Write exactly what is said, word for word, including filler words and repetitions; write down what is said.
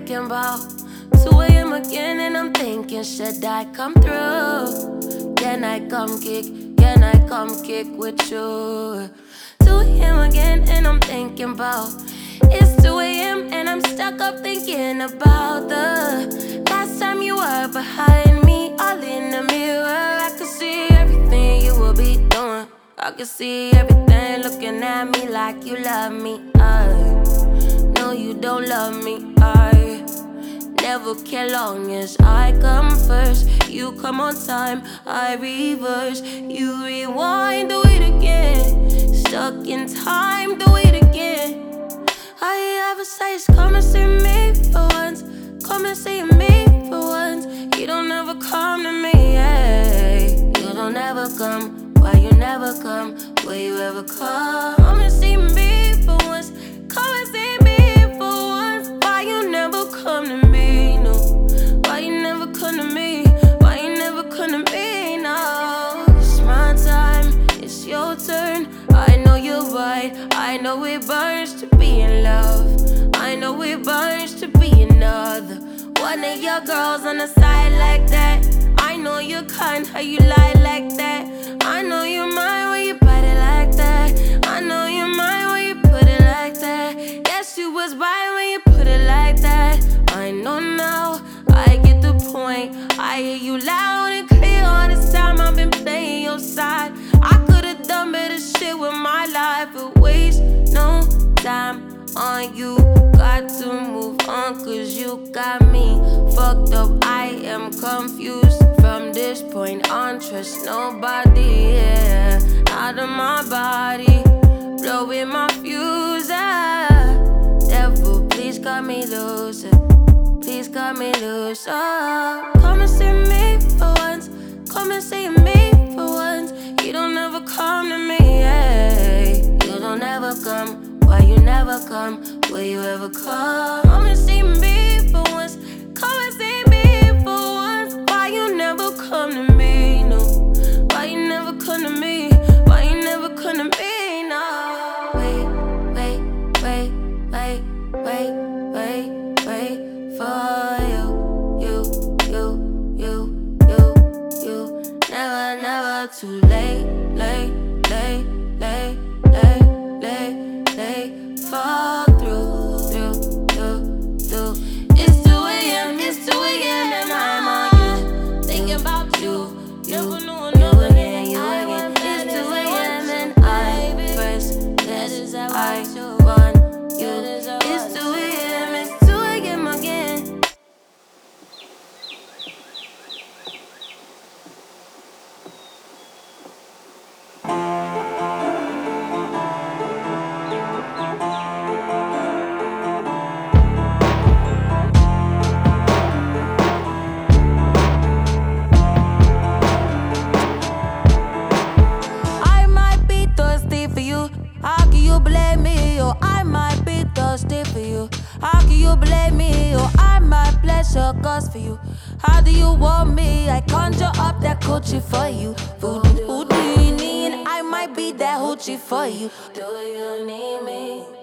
thinking about two a.m. again, and I'm thinking, should I come through? Can I come kick? Can I come kick with you? two a.m. again, and I'm thinking about it's two a.m. and I'm stuck up thinking about the last time you were behind me, all in the mirror. I could see everything you will be doing. I could see everything looking at me like you love me. I know you don't love me. I never care long as I come first. You come on time, I reverse. You rewind, do it again. Stuck in time, do it again. All you ever say is come and see me for once. Come and see me for once. You don't ever come to me, hey. You don't ever come. Why you never come? Will you ever come? Come and see me for once. Come and see me for once. Why you never come to me, no? Why you never come to me? Why you never come to me, no? It's my time, it's your turn. I know you're right, I know it burns to be in love. I know it burns to be another one of your girls on the side like that. I know you're kind, how you lie like that. I know you're mine when you bite it like that. I know you're mine when you put it like that. Yes, you was right when you put it like that. I know now, I get the point. I hear you loud and clear all this time I've been playing your side. I could've done better shit with my life, but waste no time on you. Got to move on cause you got me fucked up. I am confused from this point on. Trust nobody, yeah. Out of my body, blowing my fuse, ah. Devil, please cut me loose, please cut me loose, oh. Come and see me for once. Come and see me for once. You don't ever come to me, hey. You don't ever come. Why you never come? Will you ever come? Come and see me for once. Come and see me for once. Why you never come to me, no? Why you never come to me? Why you never come to me, no? Wait, wait, wait, wait, wait, wait, wait for you, you, you, you, you, you. Never, never too late, late, late, late, late, late, late. Fall through, through, through, through. It's two a.m., it's two a.m. and I'm on you, thinking about you, you, you again, you again. It's two a.m. and I first, yes, I want you. It's two a.m., it's two a.m. again. How can you blame me? Or I might be thirsty for you. How can you blame me? Or I might pleasure cause for you. How do you want me? I conjure up that coochie for you. Voodoo, who do you need? I might be that hoochie for you. Do you need me?